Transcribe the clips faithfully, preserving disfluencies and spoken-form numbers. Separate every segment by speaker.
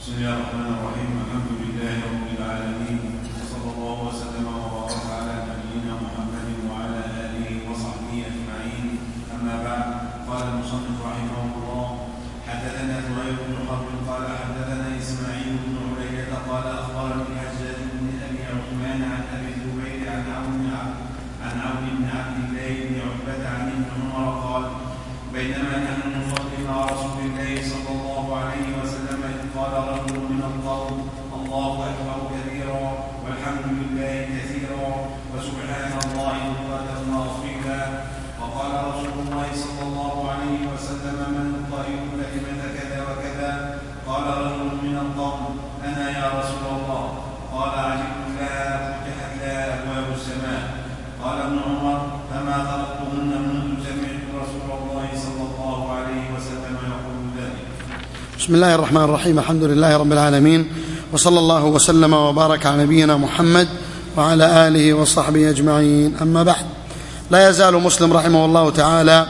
Speaker 1: بسم الله الرحمن الرحيم. الحمد لله رب العالمين، وصلى الله وسلم وبارك على نبينا محمد وعلى آله وصحبه أجمعين. أما بعد، قال المصنف رحمه الله: حدثنا زهير بن حرب قال حدثنا إسماعيل بن علية قال أخبرني الحجاج بن أبي عثمان عن أبي الزبير عن عون عن عون بن عبد الله بن عتبة عن ابن عمر قال: بينما نحن نصلي مع رسول الله صلى الله عليه وسلم إذ قال رجل من القوم: الله أكبر كبيرا والحمد لله كثيرا وسبحان الله بكرة وأصيلا. وقال رسول الله صلى الله عليه وسلم: من القائل كلمة كذا وكذا؟ قال رجل من القوم: أنا يا رسول الله. قال: عجبت لها فتحت لها أبواب السماء. قال ابن عمر: فما تركتهن منذ سمعت رسول الله صلى الله عليه وسلم يقول ذلك.
Speaker 2: بسم الله الرحمن الرحيم. الحمد لله رب العالمين، وصلى الله وسلم وبارك على نبينا محمد وعلى آله وصحبه أجمعين. أما بعد، لا يزال مسلم رحمه الله تعالى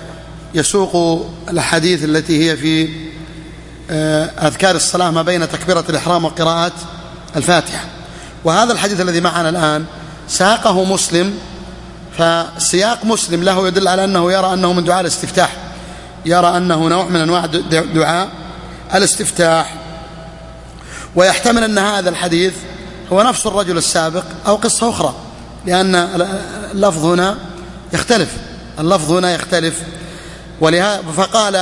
Speaker 2: يسوق الحديث التي هي في أذكار الصلاة ما بين تكبيرة الإحرام وقراءة الفاتحة. وهذا الحديث الذي معنا الآن ساقه مسلم، فسياق مسلم له يدل على أنه يرى أنه من دعاء الاستفتاح، يرى أنه نوع من أنواع دعاء الاستفتاح، ويحتمل أن هذا الحديث هو نفس الرجل السابق أو قصة أخرى، لأن اللفظ هنا يختلف اللفظ هنا يختلف ولهذا فقال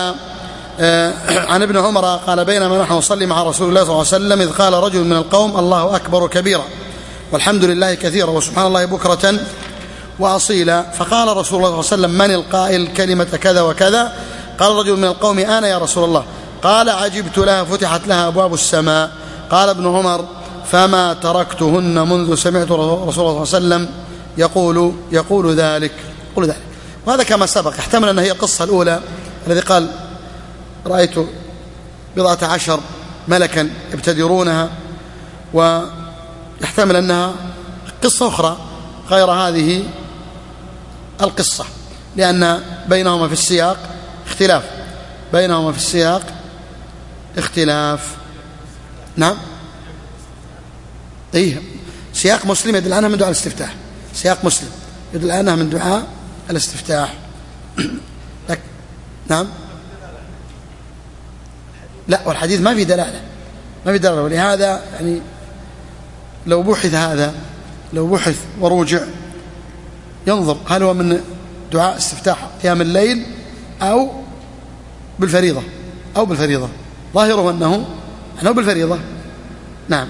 Speaker 2: عن ابن عمر قال: بينما نحن نصلي مع رسول الله صلى الله عليه وسلم إذ قال رجل من القوم: الله أكبر كبيرا والحمد لله كثيرا وسبحان الله بكرة وأصيلا. فقال رسول الله صلى الله عليه وسلم: من القائل كلمة كذا وكذا؟ قال رجل من القوم: أنا يا رسول الله. قال: عجبت لها فتحت لها أبواب السماء. قال ابن عمر: فما تركتهن منذ سمعت رسول الله صلى الله عليه وسلم يقول يقول ذلك يقول ذلك وهذا كما سبق يحتمل أن هي القصة الأولى الذي قال: رأيت بضعة عشر ملكا يبتدرونها، ويحتمل أنها قصة أخرى غير هذه القصة، لأن بينهما في السياق اختلاف بينهما في السياق اختلاف نعم إيه سياق مسلم يدل عنها من دعاء الاستفتاح سياق مسلم يدل عنها من دعاء الاستفتاح لك. نعم لا، والحديث ما في دلالة ما في دلالة ولهذا يعني لو بحث هذا لو بحث وروجع ينظر هل هو من دعاء استفتاح قيام الليل أو بالفريضة أو بالفريضة ظاهره أنه أنه بالفريضة. نعم.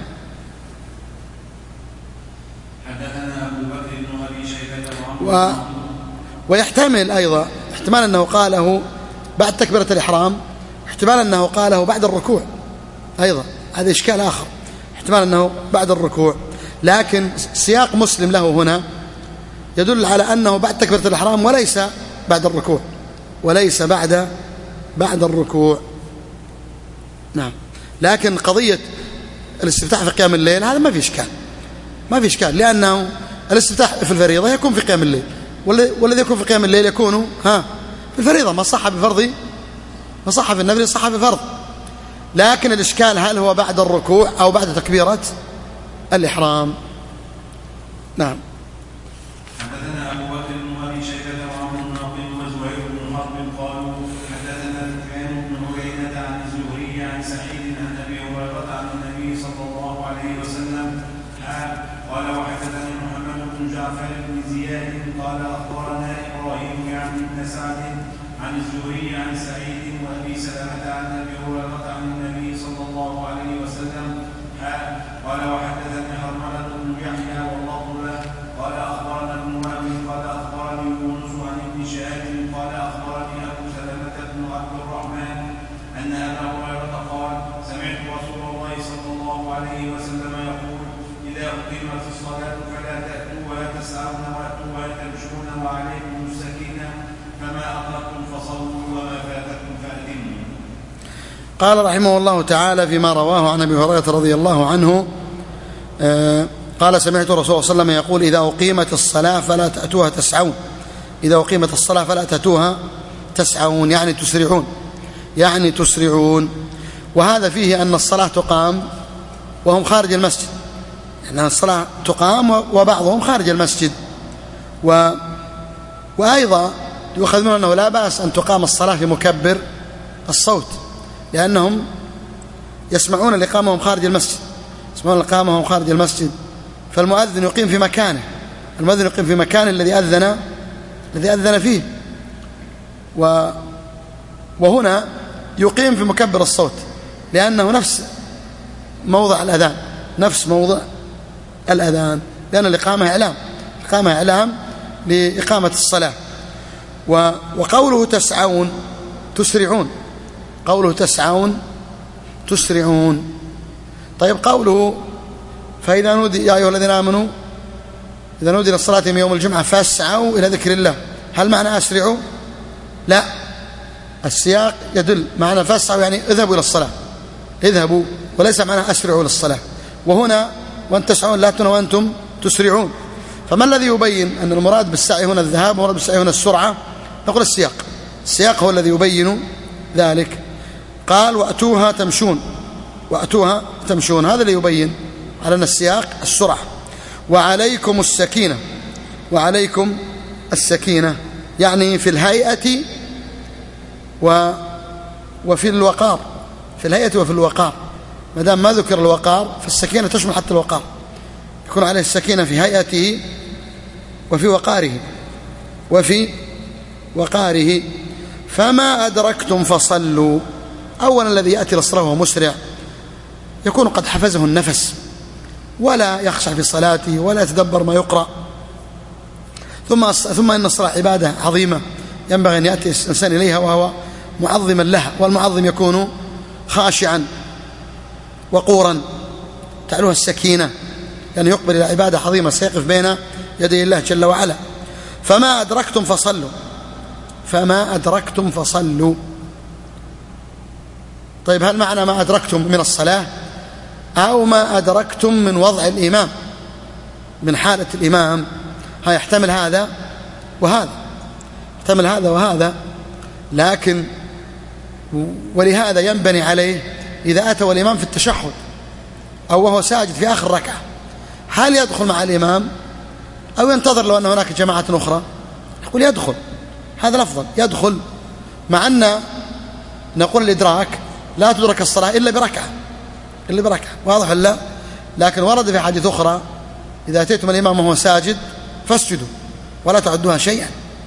Speaker 1: حدثنا أبو بكر بن أبي شيبة
Speaker 2: و... ويحتمل أيضا احتمال أنه قاله بعد تكبيرة الإحرام، احتمال أنه قاله بعد الركوع أيضا، هذا إشكال آخر، احتمال أنه بعد الركوع، لكن سياق مسلم له هنا يدل على أنه بعد تكبيرة الإحرام وليس بعد الركوع وليس بعد بعد الركوع. نعم. لكن قضية الاستفتاح في قيام الليل هذا ما في إشكال ما في إشكال لأنه الاستفتاح في الفريضة يكون في قيام الليل، والذي يكون في قيام الليل يكون ها في الفريضة، ما صح بفرض ما صح في النفل صح بفرض. لكن الإشكال هل هو بعد الركوع أو بعد تكبيرة الإحرام. نعم.
Speaker 1: حدثنا أبو بكر بن أبي شيبة وعمر بن عقيل وزهير بن حرب قالوا حدثنا سفيان بن عيينة عن الزهري عن سعيد عن أبي هريرة عن النبي صلى الله عليه وسلم قال: وحدثني محمد بن جعفر بن زياد قال: أخبرنا إبراهيم يعني بن سعد عن الزهري عن سعيد وأبي سلمة عن أبي هريرة عن النبي صلى الله عليه وسلم قال: وحدثني حرملة بن يحيى والله له قال: أخبرنا ابن وهب قال: أخبرني يونس عن ابن شهاب قال: أخبرني أبو سلمة بن عبد الرحمن أن أبا هريرة قال: سمعت رسول الله صلى الله عليه وسلم يقول: إذا أقيمت الصلاة فلا تأتوها تسعون وأتوها تمشون وعليكم السكينة فما أدركتم فصلوا وما فاتكم فأتموا.
Speaker 2: قال رحمه الله تعالى فيما رواه عن أبي هريرة رضي الله عنه آه قال: سمعت رسول الله صلى الله عليه وسلم يقول: إذا أقيمت الصلاة فلا تأتوها تسعون إذا أقيمت الصلاة فلا تأتوها تسعون يعني تسرعون يعني تسرعون وهذا فيه أن الصلاة تقام وهم خارج المسجد، يعني الصلاة تقام وبعضهم خارج المسجد. و... وأيضا يؤخذ منه أنه لا بأس أن تقام الصلاة في مكبر الصوت، لأنهم يسمعون الإقامة وهم خارج المسجد، يسمعون الإقامة وهم خارج المسجد، فالمؤذن يقيم في مكانه، المؤذن يقيم في مكانه الذي أذن الذي أذن فيه. و... وهنا يقيم في مكبر الصوت لأنه نفس موضع الأذان، نفس موضع الأذان، لأن الإقامة إعلام، الإقامة إعلام لإقامة الصلاة. و... وقوله تسعون تسرعون، قوله تسعون تسرعون. طيب قوله فإذا نودي يا أيها الذين آمنوا إذا نودي للصلاة من يوم الجمعة فاسعوا إلى ذكر الله، هل معنى أسرعوا؟ لا، السياق يدل معنى فاسعوا يعني اذهبوا إلى الصلاة، اذهبوا، وليس معنى أسرعوا للصلاة. وهنا وأن تسعون لا تنوا وأنتم تسرعون، فما الذي يبين أن المراد بالسعي هنا الذهاب والمراد بالسعي هنا السرعة؟ نقول السياق، السياق هو الذي يبين ذلك. قال وأتوها تمشون، وأتوها تمشون، هذا اللي يبين على أن السياق السرعة. وعليكم السكينة، وعليكم السكينة يعني في الهيئة و وفي الوقار، في الهيئة وفي الوقار، ما دام ما ذكر الوقار فالسكينة تشمل حتى الوقار، يكون عليه السكينة في هيئته وفي وقاره وفي وقاره. فما أدركتم فصلوا، أولا الذي يأتي للصلاة وهو مسرع يكون قد حفزه النفس ولا يخشع في صلاته ولا يتدبر ما يقرأ، ثم ثم إن الصلاة عبادة عظيمة ينبغي أن يأتي الإنسان إليها وهو معظما لها، والمعظم يكون خاشعا وقورا تعلوها السكينة، لأن يعني يقبل إلى عبادة عظيمة سيقف بين يدي الله جل وعلا. فما أدركتم فصلوا، فما أدركتم فصلوا. طيب هل معنى ما أدركتم من الصلاة أو ما أدركتم من وضع الإمام، من حالة الإمام؟ ها يحتمل هذا وهذا، يحتمل هذا وهذا، لكن ولهذا ينبني عليه إذا أتى الإمام في التشهد أو وهو ساجد في آخر ركعة، هل يدخل مع الإمام أو ينتظر لو أن هناك جماعة أخرى؟ يقول يدخل، هذا الأفضل، يدخل، مع أن نقول الإدراك لا تدرك الصلاة إلا بركعة، إلا بركعة، واضح ولا؟ لكن ورد في حديث أخرى إذا أتيتم الإمام وهو ساجد فاسجدوا ولا تعدوها شيئا،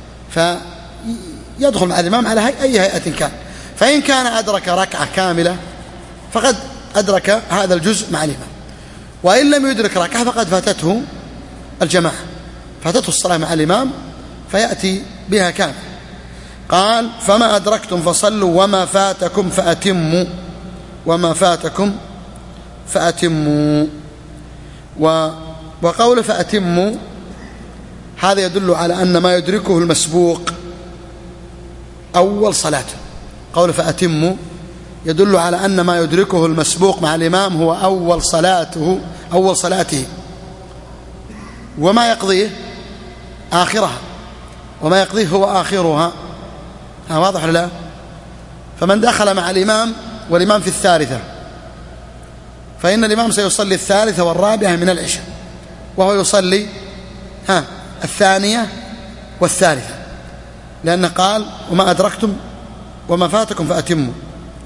Speaker 2: فيدخل مع الإمام على أي هيئة كان. فإن كان أدرك ركعة كاملة فقد أدرك هذا الجزء مع الإمام، وإن لم يدرك ركعة فقد فاتته الجماعة، فاتته الصلاة مع الإمام فيأتي بها كامل. قال فما أدركتم فصلوا وما فاتكم فأتموا، وما فاتكم فأتموا. و وقول فأتموا هذا يدل على أن ما يدركه المسبوق أول صلاته، قول فأتموا يدل على أن ما يدركه المسبوق مع الإمام هو أول صلاته، أول صلاته، وما يقضيه آخرها، وما يقضيه هو آخرها. ها واضح ولا لا؟ فمن دخل مع الإمام والإمام في الثالثة فإن الإمام سيصلي الثالثة والرابعة من العشاء، وهو يصلي ها الثانية والثالثة، لأنه قال وما أدركتم وما فاتكم فأتموا،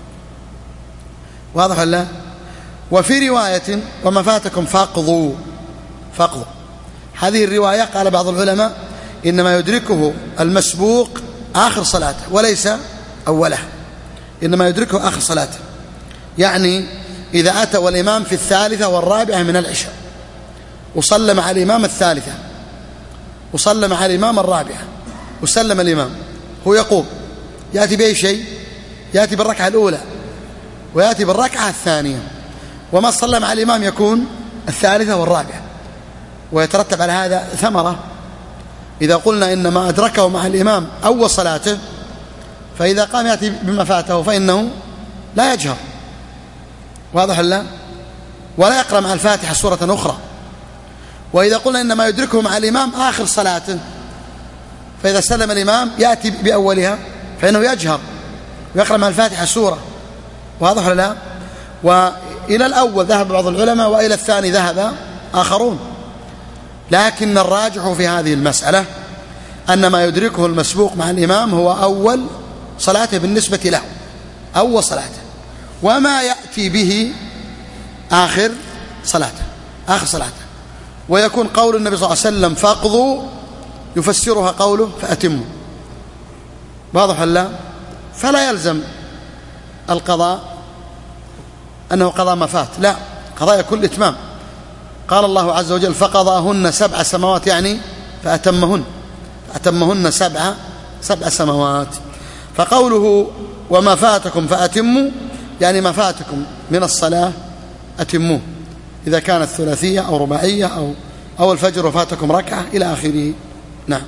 Speaker 2: واضح ولا لا؟ وفي رواية وما فاتكم فاقضوا، فاقضوا. هذه الرواية قال بعض العلماء إنما يدركه المسبوق آخر صلاته وليس أولها، إنما يدركه آخر صلاته، يعني إذا أتى والإمام في الثالثة والرابعة من العشاء وصلى مع الإمام الثالثة وصلى مع الإمام الرابعة وسلم الإمام، هو يقوم يأتي بأي شيء، يأتي بالركعة الأولى ويأتي بالركعة الثانية، وما صلى مع الإمام يكون الثالثة والرابعة. ويترتب على هذا ثمرة، إذا قلنا إن ما أدركه مع الإمام أول صلاته فإذا قام يأتي بما فاته فإنه لا يجهر، واضح ولا؟ ولا يقرأ مع الفاتحة سورة أخرى. وإذا قلنا إن ما يدركه مع الإمام آخر صلاته فإذا سلم الإمام يأتي بأولها فإنه يجهر ويقرأ مع الفاتحة سورة، واضح ولا لا؟ وإلى الأول ذهب بعض العلماء وإلى الثاني ذهب آخرون، لكن الراجح في هذه المسألة أن ما يدركه المسبوق مع الإمام هو أول صلاته بالنسبة له، أول صلاته، وما يأتي به آخر صلاته، آخر صلاته. ويكون قول النبي صلى الله عليه وسلم فاقضوا يفسرها قوله فأتموا. واضح لا؟ فلا يلزم القضاء أنه قضاء ما فات، لا، قضاء يكون الإتمام. قال الله عز وجل فقضاهن سبع سماوات، يعني فأتمهن، فأتمهن سبع سبع سماوات. فقوله وما فاتكم فأتموا يعني ما فاتكم من الصلاة أتموه، إذا كانت ثلاثية أو رباعية أو أو الفجر وفاتكم ركعة إلى آخره. نعم.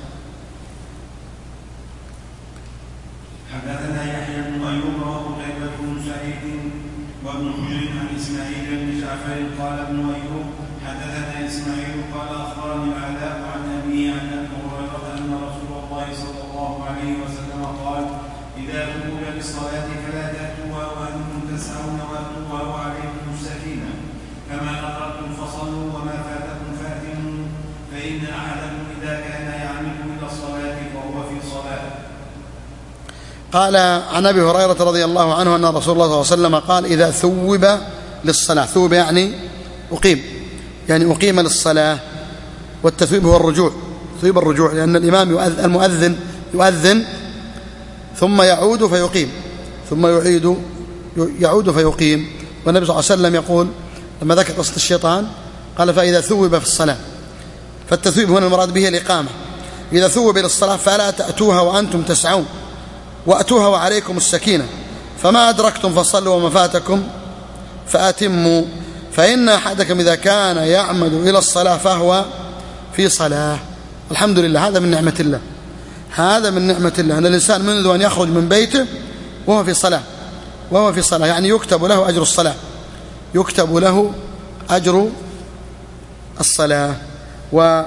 Speaker 1: حدثنا يحيى بن أيوب وقتيبة بن سعيد وابن حجر عن إسماعيل بن جعفر قال ابن أيوب حدثنا إسماعيل قال أخبرني العلاء عن أبيه عن أبي هريرة أن رسول الله صلى الله عليه وسلم قال إذا قمتم بالصلاة فلا تأتوها وأنتم تسعون وأتوها وعليكم السكينة كما أدركتم فصلوا وما فاتكم فأتموا فإن أحدكم إذا كان يعمد إلى الصلاة فهو في صلاة.
Speaker 2: قال عن أبي هريرة رضي الله عنه أن رسول الله صلى الله عليه وسلم قال إذا ثوب للصلاة، ثوب يعني أقيم، يعني أقيم للصلاة، والتثويب هو الرجوع، تثويب الرجوع، لأن الإمام يؤذن المؤذن يؤذن ثم يعود فيقيم، ثم يعيد يعود فيقيم. والنبي صلى الله عليه وسلم يقول لما ذكر قصة الشيطان قال فإذا ثوب في الصلاة، فالتثويب هنا المراد به الإقامة. إذا ثوب للصلاة فلا تأتوها وأنتم تسعون وأتوها وعليكم السكينة فما أدركتم فصلوا وما فاتكم فأتموا فإن أحدكم إذا كان يعمد إلى الصلاة فهو في صلاة. الحمد لله، هذا من نعمة الله، هذا من نعمة الله أن الإنسان منذ أن يخرج من بيته وهو في صلاة، وهو في صلاة يعني يكتب له أجر الصلاة، يكتب له أجر الصلاة. و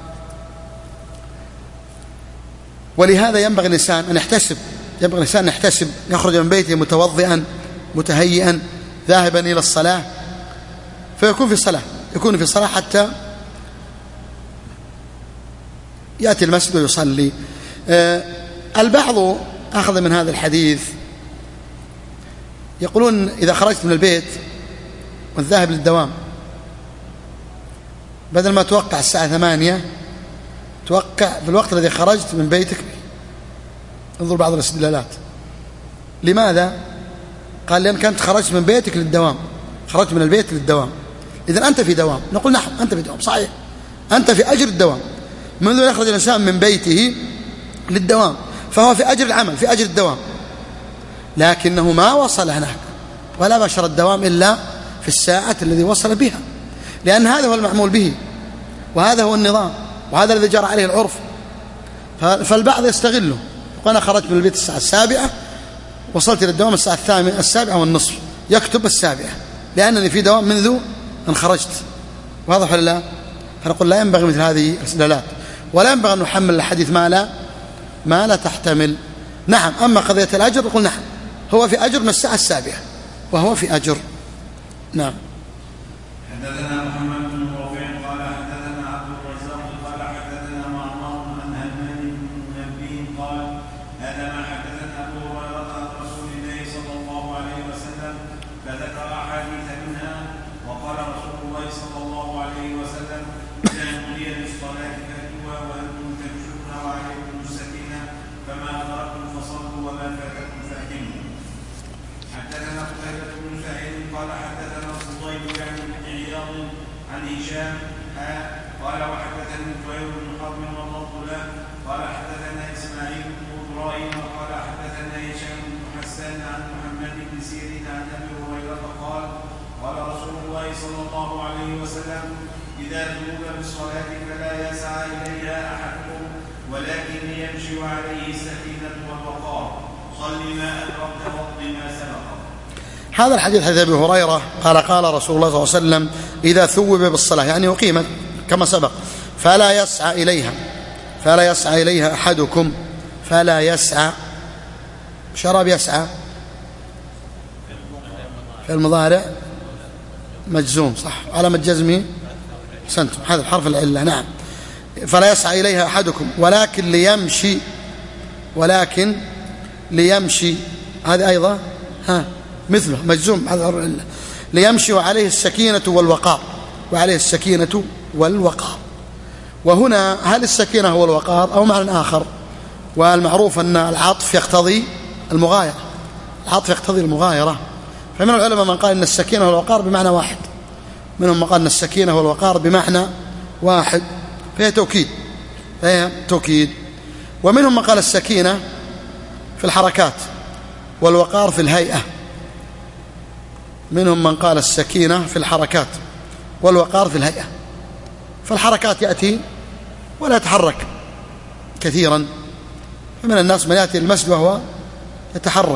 Speaker 2: ولهذا ينبغي الإنسان أن يحتسب، ينبغي الإنسان أن يحتسب، يخرج من بيته متوضئا متهيئا ذاهبا إلى الصلاة، فيكون في صلاة، يكون في صلاة حتى يأتي المسجد ويصلي. آه البعض أخذ من هذا الحديث يقولون إذا خرجت من البيت والذاهب للدوام بدل ما توقع الساعة ثمانية توقع في الوقت الذي خرجت من بيتك. انظر بعض الاستدلالات. لماذا؟ قال لأنك أنت خرجت من بيتك للدوام، خرجت من البيت للدوام، إذن أنت في دوام. نقول نعم أنت في دوام، صحيح، أنت في أجر الدوام. منذ يخرج الإنسان من بيته للدوام فهو في أجر العمل، في أجر الدوام، لكنه ما وصل هناك ولا بشر الدوام إلا في الساعة الذي وصل بها، لأن هذا هو المعمول به وهذا هو النظام وهذا الذي جرى عليه العرف. فالبعض يستغله، وأنا خرجت من البيت الساعة السابعة وصلت إلى الدوام الساعة الثامنة السابعة والنصف، يكتب السابعة لأنني في دوام منذ أن خرجت. واضح ولا لا؟ فنقول لا ينبغي مثل هذه الاستدلالات، ولا ينبغي أن نحمل الحديث ما لا ما لا تحتمل. نعم، أما قضية الأجر نقول نعم هو في أجر من الساعة السابعة وهو في أجر. نعم.
Speaker 1: حدثنا محمد بن رافع قال حدثنا عبد الرزاق قال حدثنا معمر عن همام بن منبه قال هذا ما حدثنا أبو هريرة عن رسول الله صلى الله عليه وسلم فذكر أحاديث منها وقال رسول الله صلى الله عليه وسلم إذا نودي للصلاة فأتوها وأنتم تمشون وعليكم السكينة فما أدركتم فصلوا وما فاتكم فأتموا. حدثنا قتيبة بن سعيد قال حدثنا الفضيل يعني بن عياض عن هشام قال وحدثني زهير بن حرب واللفظ له قال حدثنا إسماعيل بن إبراهيم قال حدثنا هشام بن حسان عن محمد بن سيرين عن أبي هريرة قال قال رسول الله صلى الله عليه وسلم إذا ذهب بالصلاة فلا يسعى إليها أحدكم ولكن يمشي عليه السكينة والوقار صل ما أدركت واقض ما سبق.
Speaker 2: هذا الحديث حديث أبي هريرة قال قال رسول الله صلى الله عليه وسلم إذا ثوب بالصلاة يعني أقيمت كما سبق فلا يسعى إليها، فلا يسعى إليها أحدكم، فلا يسعى شراب يسعى فعل مضارع مجزوم صح، علامة جزمه سنتم هذا حرف العلة. نعم. فلا يسعى إليها أحدكم ولكن ليمشي، ولكن ليمشي هذا أيضا ها مثله مجزوم هذا حرف العلة. ليمشي وعليه السكينة والوقار، وعليه السكينة والوقار. وهنا هل السكينة هو الوقار أو معنى آخر؟ والمعروف أن العطف يقتضي المغايرة، العطف يقتضي المغايرة. فمن العلماء من قال أن السكينة والوقار بمعنى واحد، منهم من قال أن السكينة والوقار بمعنى واحد، فهي توكيد، فهي توكيد. ومنهم من قال السكينة في الحركات والوقار في الهيئة، منهم من قال السكينة في الحركات والوقار في الهيئة. فالحركات يأتي ولا يتحرك كثيرا، فمن الناس من يأتي المسجد وهو يتحرك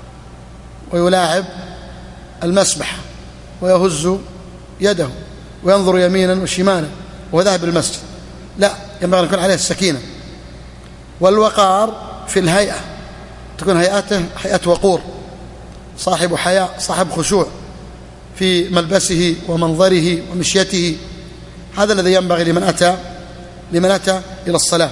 Speaker 2: ويلاعب المسبح ويهز يده وينظر يمينا وشمالا وذهب المسجد، لا، ينبغي أن يكون عليه السكينة. والوقار في الهيئة، تكون هيئته هيئة وقور، صاحب حياء، صاحب خشوع في ملبسه ومنظره ومشيته. هذا الذي ينبغي لمن أتى لمن أتى إلى الصلاة.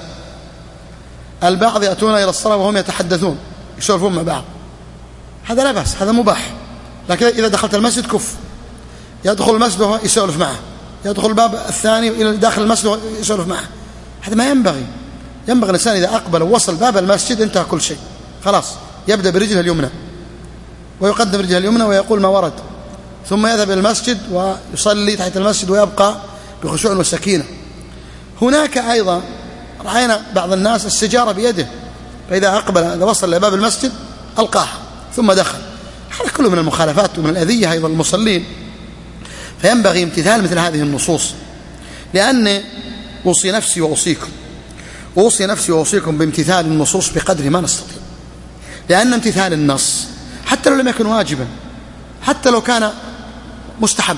Speaker 2: البعض يأتون إلى الصلاة وهم يتحدثون يسولفون مع بعض، هذا لا بأس، هذا مباح. لكن إذا دخلت المسجد كف، يدخل المسجد وهو يسولف معه، يدخل الباب الثاني إلى داخل المسجد وهو يسولف معه، هذا ما ينبغي. ينبغي الإنسان إذا أقبل ووصل باب المسجد انتهى كل شيء، خلاص يبدأ برجله اليمنى ويقدم رجله اليمنى ويقول ما ورد، ثم يذهب إلى المسجد ويصلي تحت المسجد ويبقى بخشوع وسكينة. هناك أيضا رأينا بعض الناس السجارة بيده، فإذا أقبل إذا وصل لباب المسجد ألقاها ثم دخل، هذا كله من المخالفات ومن الأذية أيضا المصلين. فينبغي امتثال مثل هذه النصوص، لأن أوصي نفسي وأوصيكم أوصي نفسي وأوصيكم بامتثال النصوص بقدر ما نستطيع، لأن امتثال النص حتى لو لم يكن واجبا، حتى لو كان مستحبا،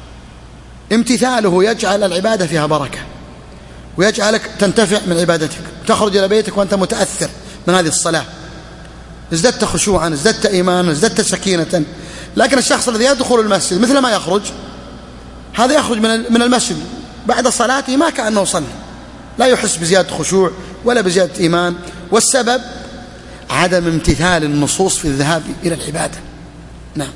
Speaker 2: امتثاله يجعل العبادة فيها بركة ويجعلك تنتفع من عبادتك، تخرج إلى بيتك وأنت متأثر من هذه الصلاة، ازددت خشوعا، ازددت إيمانا، ازددت سكينة. لكن الشخص الذي يدخل المسجد مثل ما يخرج، هذا يخرج من المسجد بعد صلاته ما كأنه صلى، لا يحس بزيادة خشوع ولا بزيادة إيمان، والسبب عدم امتثال النصوص في الذهاب إلى العبادة. نعم.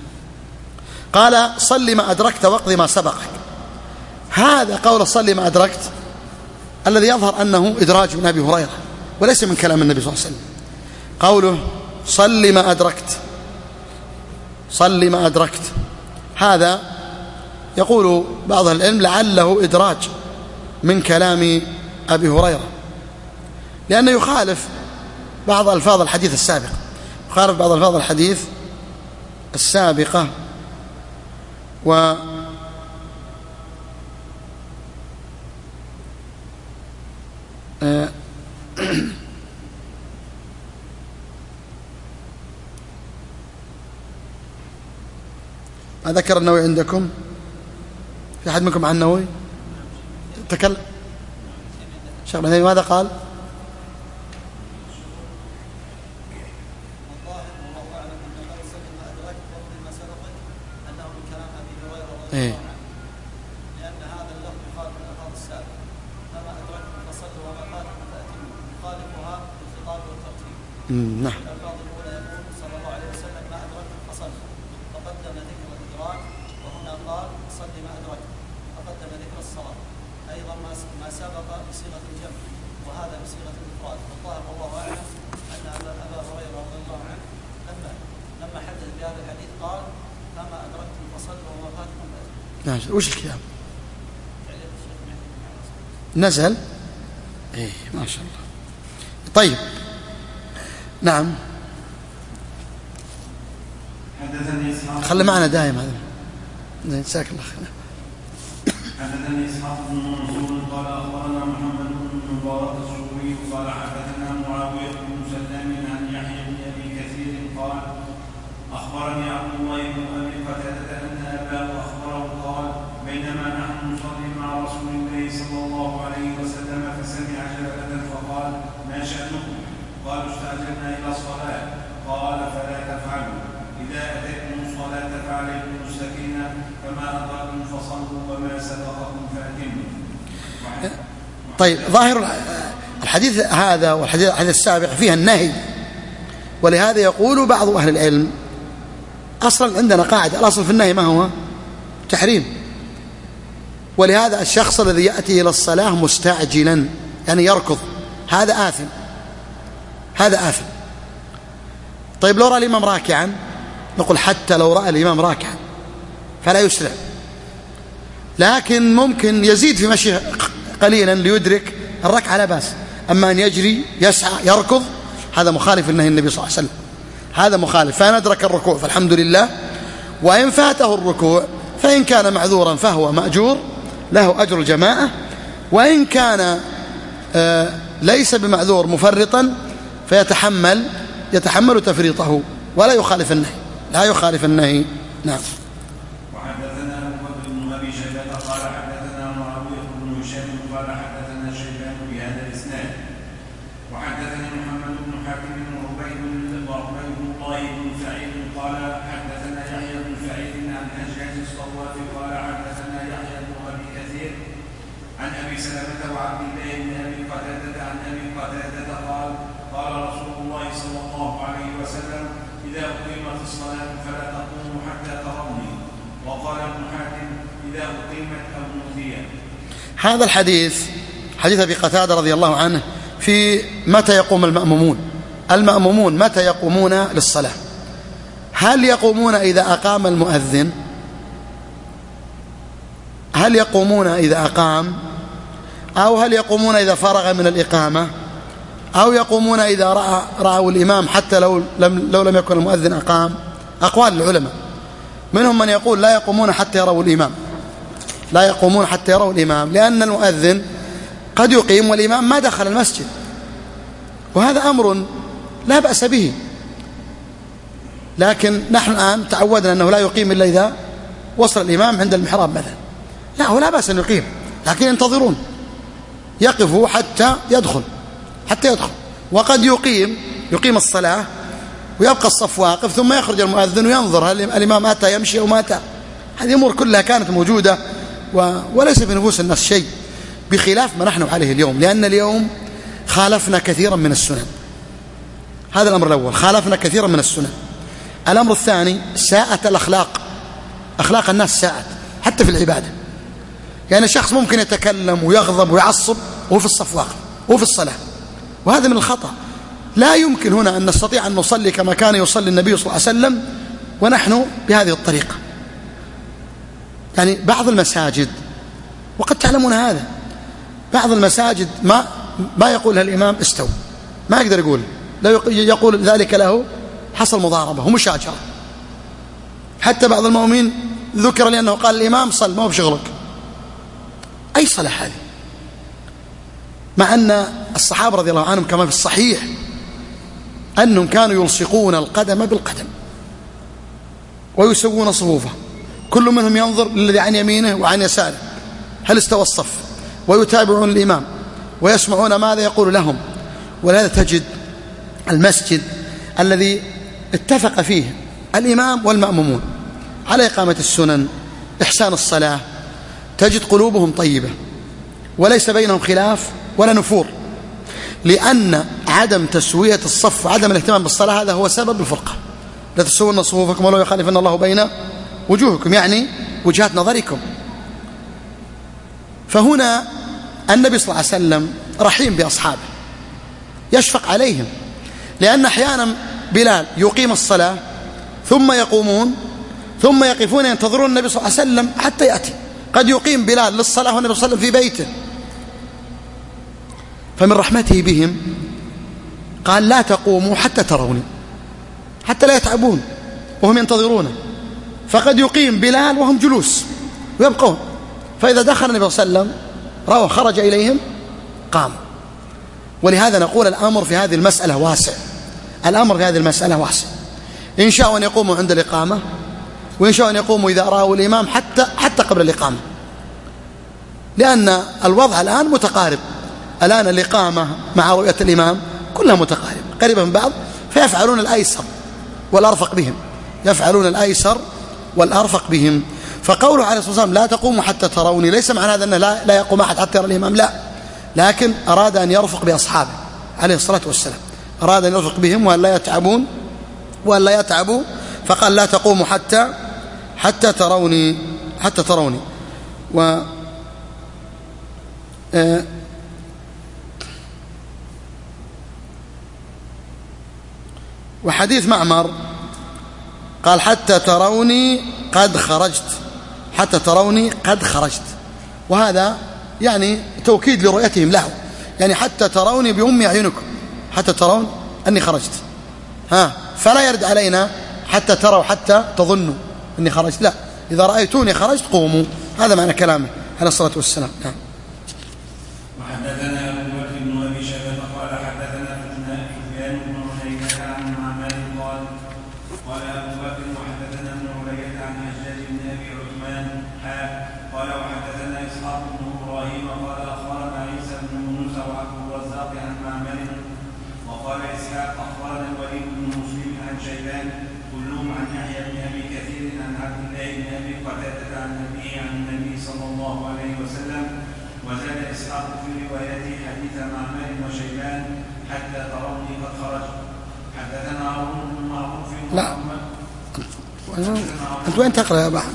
Speaker 2: قال صل ما أدركت واقض ما سبقك. هذا قول صل ما أدركت الذي يظهر أنه إدراج من أبي هريرة وليس من كلام النبي صلى الله عليه وسلم. قوله صل ما أدركت، صل ما أدركت، هذا يقول بعض العلم لعله إدراج من كلام أبي هريرة، لأنه يخالف بعض ألفاظ الحديث السابق، يخالف بعض ألفاظ الحديث السابقة. و ما ذكر النووي عندكم؟ في أحد منكم عن النووي تكلم؟ شيخ النووي ماذا قال؟ إيه؟
Speaker 3: لأن هذا اللفظ يخالف الألفاظ السابقة، فما أدركتم فصلوا وما فاتكم فأتموا، يخالفها بالخطاب والترتيب.
Speaker 2: نعم.
Speaker 3: الألفاظ الأولى يقول صلى الله عليه وسلم ما أدركتم فصلوا، فقدم ذكر الإدراك، وهنا قال صل ما أدركتم، فقدم ذكر الصلاة. أيضا ما سبق بصيغة الجمع وهذا بصيغة الإفراد. والله والله أعلم أن أبا هريرة رضي الله عنه لما لما حدث بهذا الحديث قال فما أدركتم فصلوا وما فاتكم فأتموا.
Speaker 2: نعم. وش الكلام؟ نزل؟ ايه ما شاء الله. طيب. نعم.
Speaker 1: حدثني إسحاق،
Speaker 2: خلي معنا دائم هذا. جزاك الله خير.
Speaker 1: حدثني إسحاق بن منصور قال أخبرنا محمد بن مبارك السوري قال حدثنا معاوية بن سلام عن يحيى بن أبي كثير قال أخبرني عبد الله بن أبي قتادة أن أباه أخبره قال بينما نحن نصلي مع رسول الله صلى الله عليه وسلم فسمع جلبة فقال ما شأنكم؟ قالوا استعجلنا إلى الصلاة. قال فلا تفعلوا، إذا أتيتم الصلاة فعليكم السكينة فما أدركتم فصلوا وما سبقكم فأتموا.
Speaker 2: طيب، ظاهر الحديث هذا والحديث السابق فيها النهي، ولهذا يقول بعض أهل العلم أصلا عندنا قاعدة الأصل في النهي ما هو؟ تحريم. ولهذا الشخص الذي يأتي إلى الصلاة مستعجلا يعني يركض، هذا آثم، هذا آثم. طيب لو رأى الإمام راكعا نقول حتى لو رأى الإمام راكعا فلا يسرع، لكن ممكن يزيد في مشي قليلا ليدرك الركعة لا بأس. أما أن يجري يسعى يركض هذا مخالف لنهي النبي صلى الله عليه وسلم، هذا مخالف. فإن أدرك الركوع فالحمد لله، وإن فاته الركوع فإن كان معذورا فهو مأجور له أجر الجماعة، وإن كان آه ليس بمعذور مفرطا فيتحمل يتحمل تفريطه ولا يخالف النهي، لا يخالف النهي. نعم.
Speaker 1: وحدثنا أبو بكر بن أبي شيبة قال حدثنا معاوية بن هشام قال حدثنا شيبان بهذا الإسناد. وحدثني محمد بن حاتم وعبيد وعبيد الله بن سعيد قال حدثنا يحيى بن سعيد عن حجاج الصواف قال حدثنا يحيى بن أبي كثير عن أبي سلمة وعبد الله بن أبي قتادة عن أبي قتادة قال قال رسول الله صلى الله عليه وسلم إذا أقيمت الصلاة فلا تقوموا حتى تروني. وقال ابن حاتم إذا أقيمت أو نوديت.
Speaker 2: هذا الحديث حديث أبي قتادة رضي الله عنه في متى يقوم المأمومون. المأمومون متى يقومون للصلاة؟ هل يقومون إذا أقام المؤذن؟ هل يقومون إذا أقام؟ أو هل يقومون إذا فرغ من الإقامة؟ أو يقومون إذا رأى رأوا الإمام حتى لو لم, لو لم يكن المؤذن أقام؟ أقوال العلماء، منهم من يقول لا يقومون حتى يروا الإمام، لا يقومون حتى يروا الإمام، لأن المؤذن قد يقيم والإمام ما دخل المسجد، وهذا أمر لا بأس به. لكن نحن الآن تعودنا أنه لا يقيم إلا إذا وصل الإمام عند المحراب مثلا، لا هو لا بأس أن يقيم، لكن ينتظرون يقفوا حتى يدخل حتى يدخل وقد يقيم يقيم الصلاة ويبقى الصف واقف ثم يخرج المؤذن وينظر هل الإمام أتى يمشي أو ما أتى. هذه أمور كلها كانت موجودة و... وليس في نفوس الناس شيء، بخلاف ما نحن عليه اليوم، لأن اليوم خالفنا كثيرا من السنن. هذا الأمر الأول، خالفنا كثيرا من السنن. الأمر الثاني ساءت الأخلاق، أخلاق الناس ساءت حتى في العبادة. يعني شخص ممكن يتكلم ويغضب ويعصب وهو في الصف واقف وهو في الصلاة، وهذا من الخطأ. لا يمكن هنا أن نستطيع أن نصلي كما كان يصلي النبي صلى الله عليه وسلم ونحن بهذه الطريقة. يعني بعض المساجد، وقد تعلمون هذا، بعض المساجد ما ما يقولها الإمام استووا، ما يقدر يقول، لا يقول ذلك له حصل مضاربة ومشاجرة. حتى بعض المؤمنين ذكر لأنه قال الإمام صل ما هو بشغلك. أي صلاة هذه؟ مع أن الصحابة رضي الله عنهم كما في الصحيح أنهم كانوا يلصقون القدم بالقدم ويسوون صفوفه، كل منهم ينظر للذي عن يمينه وعن يساره هل استوى الصف، ويتابعون الإمام ويسمعون ماذا يقول لهم. ولهذا تجد المسجد الذي اتفق فيه الإمام والمأمومون على إقامة السنن إحسان الصلاة، تجد قلوبهم طيبة وليس بينهم خلاف ولا نفور، لأن عدم تسوية الصف وعدم الاهتمام بالصلاة هذا هو سبب الفرقة. لا تسوون صفوفكم ولا يخالفن الله بين وجوهكم، يعني وجهات نظركم. فهنا النبي صلى الله عليه وسلم رحيم بأصحابه، يشفق عليهم، لأن أحيانا بلال يقيم الصلاة ثم يقومون ثم يقفون ينتظرون النبي صلى الله عليه وسلم حتى يأتي. قد يقيم بلال للصلاة والنبي صلى الله عليه وسلم في بيته، فمن رحمته بهم قال لا تقوموا حتى تروني، حتى لا يتعبون وهم ينتظرونه. فقد يقيم بلال وهم جلوس ويبقون، فإذا دخل النبي صلى الله عليه وسلم رأوا خرج إليهم قام. ولهذا نقول الأمر في هذه المسألة واسع، الأمر في هذه المسألة واسع. إن شاءوا أن يقوموا عند الإقامة، وإن شاءوا أن يقوموا إذا رأوا الإمام حتى حتى قبل الإقامة، لأن الوضع الآن متقارب. الآن الإقامة مع رؤية الإمام كلها متقارب قريبة من بعض، فيفعلون الأيسر والأرفق بهم، يفعلون الأيسر والأرفق بهم. فقوله عليه الصلاة والسلام لا تقوموا حتى تروني ليس معنى هذا أنه لا, لا يقوم أحد حتى يرى الإمام، لا، لكن أراد أن يرفق بأصحابه عليه الصلاة والسلام، أراد أن يرفق بهم وأن لا يتعبون وأن لا يتعبوا، فقال لا تقوموا حتى حتى تروني حتى تروني. و آه وحديث معمر قال حتى تروني قد خرجت، حتى تروني قد خرجت، وهذا يعني توكيد لرؤيتهم له، يعني حتى تروني بأم أعينكم، حتى ترون أني خرجت، ها فلا يرد علينا حتى تروا حتى تظنوا أني خرجت، لا، إذا رأيتوني خرجت قوموا، هذا معنى كلامه عليه الصلاة والسلام. نعم.
Speaker 1: وحدثنا أبو بكر بن أبي شيبة قال حدثنا سفيان بن عيينة عن معمر قال قال أبو بكر وحدثنا ابن عيينة عن حجاج بن أبي عثمان حاء قال وحدثنا إسحاق بن إبراهيم قال أخبرنا عيسى بن موسى وعبد الرزاق عن معمر وقال إسحاق أخبرنا الوليد بن مسلم عن شيبان كلهم عن يحيى بن أبي كثير عن عبد الله بن أبي قتادة عن أبيه عن النبي صلى الله عليه وسلم، وزاد إسحاق في روايته حديث معمر وشيبان حتى تروني قد خرج. حدثنا هارون بن معروف
Speaker 2: لا أنت وين تقرأ يا أبا أحمد؟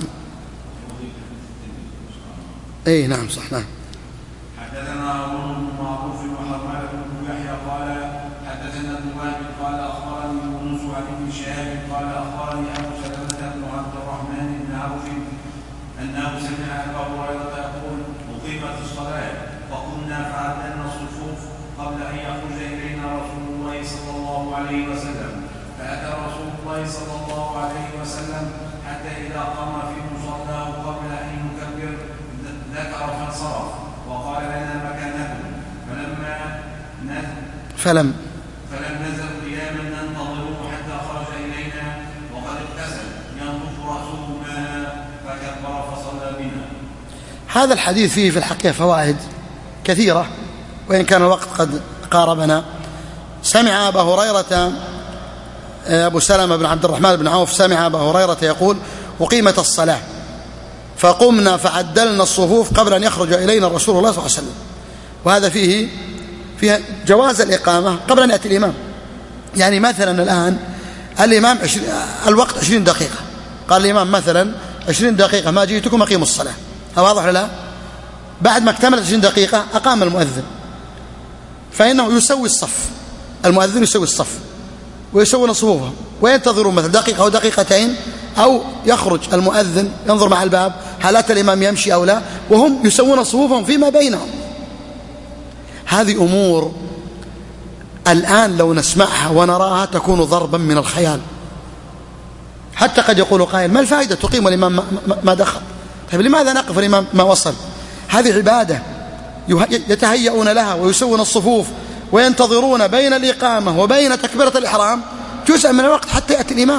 Speaker 2: إيه نعم صح نعم.
Speaker 1: حدثنا هارون بن معروف وحرملة بن يحيى قال حدثنا ابن وهب قال أخبرني يونس عن ابن شهاب قال أخبرني أبو سلمة بن عبد الرحمن بن عوف أنه سمع أبا هريرة يقول أقيمت الصلاة فقمنا فعدلنا الصفوف قبل أن يخرج إلينا رسول الله صلى الله عليه وسلم، فأتى رسول الله صلى الله عليه وسلم حتى إذا قام في مصلاه قبل أن يكبر ذكر فانصرف وقال لنا مكانكم، فلما نزل
Speaker 2: فلم
Speaker 1: فلم نزل قياما ننتظره حتى خرج إلينا وقد اغتسل ينطف رأسه ماء فكبر فصلى بنا.
Speaker 2: هذا الحديث فيه في الحقيقة فوائد كثيرة وإن كان الوقت قد قاربنا. سمع أبا هريرة أبو سلمة بن عبد الرحمن بن عوف سمع أبا هريرة يقول أقيمت الصلاة فقمنا فعدلنا الصفوف قبل أن يخرج إلينا الرسول الله صلى الله عليه وسلم، وهذا فيه فيه جواز الإقامة قبل أن يأتي الإمام. يعني مثلا الآن الإمام عشرين الوقت عشرين دقيقة، قال الإمام مثلا عشرين دقيقة ما جئتكم أقيموا الصلاة، هذا واضح ولا لا؟ بعد ما اكتملت عشرين دقيقة أقام المؤذن، فإنه يسوي الصف، المؤذن يسوي الصف ويسوون صفوفهم وينتظرون مثلا دقيقة أو دقيقتين، أو يخرج المؤذن ينظر مع الباب هل أتى الإمام يمشي أو لا، وهم يسوون صفوفهم فيما بينهم. هذه أمور الآن لو نسمعها ونراها تكون ضربا من الخيال، حتى قد يقول قائل ما الفائدة تقيم الإمام ما دخل، طيب لماذا نقف الإمام ما وصل؟ هذه عبادة يتهيئون لها ويسوون الصفوف وينتظرون بين الإقامة وبين تكبيرة الإحرام جزء من الوقت حتى يأتي الإمام.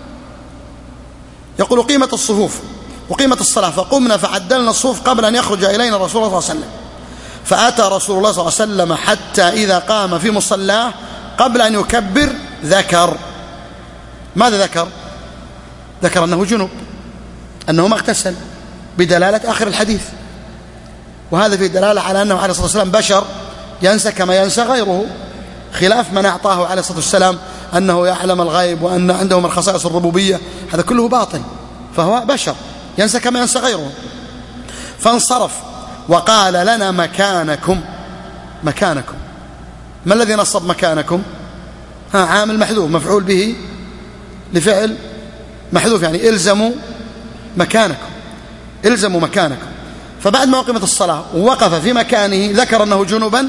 Speaker 2: يقول قيمة الصفوف وقيمة الصلاة فقمنا فعدلنا الصفوف قبل أن يخرج إلينا الرسول صلى الله عليه وسلم، فأتى رسول الله صلى الله عليه وسلم حتى إذا قام في مصلاه قبل أن يكبر ذكر. ماذا ذكر؟ ذكر أنه جنب، أنه ما اغتسل، بدلالة آخر الحديث، وهذا في دلالة على أنه عليه الصلاة والسلام بشر ينسى كما ينسى غيره، خلاف من أعطاه عليه الصلاة والسلام أنه يعلم الغيب وأن عنده من خصائص الربوبية، هذا كله باطل، فهو بشر ينسى كما ينسى غيره. فانصرف وقال لنا مكانكم. مكانكم ما الذي نصب مكانكم؟ ها عامل محذوف مفعول به لفعل محذوف، يعني الزموا مكانكم، الزموا مكانكم. فبعد ما أقيمت الصلاة ووقف في مكانه ذكر أنه جنبا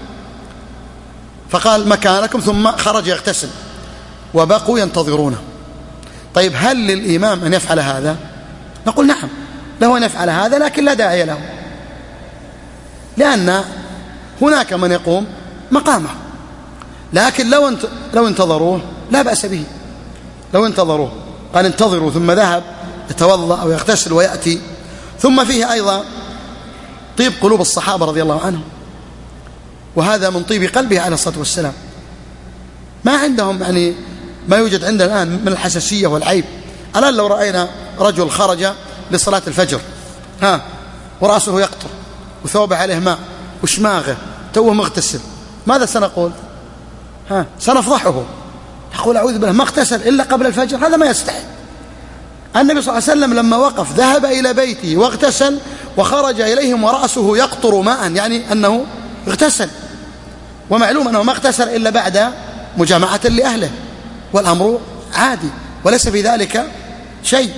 Speaker 2: فقال مكانكم، ثم خرج يغتسل وبقوا ينتظرونه. طيب هل للإمام أن يفعل هذا؟ نقول نعم له أن يفعل هذا، لكن لا داعي له، لأن هناك من يقوم مقامه، لكن لو انت لو انتظروه لا بأس به، لو انتظروه قال انتظروا ثم ذهب يتوضأ أو يغتسل ويأتي. ثم فيه أيضا طيب قلوب الصحابة رضي الله عنهم، وهذا من طيب قلبه عليه الصلاة والسلام، ما عندهم يعني ما يوجد عندنا الآن من الحساسية والعيب. الآن لو رأينا رجل خرج لصلاة الفجر ها ورأسه يقطر وثوبه عليه ماء وشماغه توه مغتسل، ماذا سنقول؟ ها سنفضحه، نقول أعوذ بالله ما اغتسل إلا قبل الفجر، هذا ما يستحي. النبي صلى الله عليه وسلم لما وقف ذهب إلى بيته واغتسل وخرج إليهم ورأسه يقطر ماء، يعني أنه اغتسل، ومعلوم أنه ما اغتسل إلا بعد مجامعة لأهله، والأمر عادي وليس في ذلك شيء.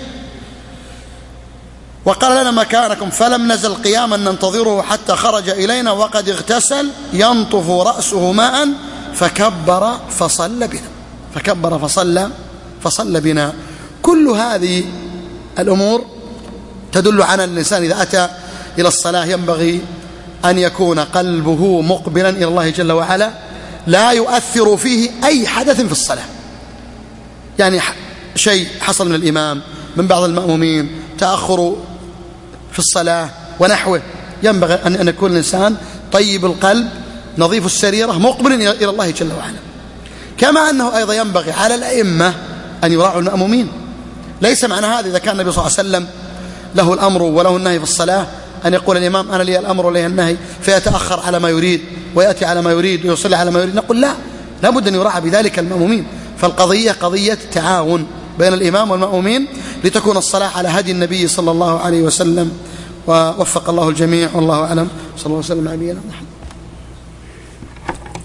Speaker 2: وقال لنا مكانكم فلم نزل قياما ننتظره حتى خرج إلينا وقد اغتسل ينطف رأسه ماء فكبر فصلى بنا فكبر فصلى فصلى بنا. كل هذه الأمور تدل على أن الإنسان إذا أتى إلى الصلاة ينبغي أن يكون قلبه مقبلا إلى الله جل وعلا، لا يؤثر فيه أي حدث في الصلاة، يعني شيء حصل من الإمام من بعض المأمومين تأخر في الصلاة ونحوه، ينبغي أن يكون الإنسان طيب القلب نظيف السريرة مقبل إلى الله جل وعلا. كما أنه أيضا ينبغي على الأئمة أن يراعوا المأمومين. ليس معنى هذا إذا كان النبي صلى الله عليه وسلم له الأمر وله النهي في الصلاة أن يقول الإمام أنا لي الأمر ولي النهي فيتأخر على ما يريد ويأتي على ما يريد ويصلي على ما يريد. نقول لا، لابد أن يراعى بذلك المأمومين. فالقضية قضية تعاون بين الإمام والمأمومين لتكون الصلاة على هدي النبي صلى الله عليه وسلم. ووفق الله الجميع والله أعلم. صلى الله عليه وسلم على نبينا محمد.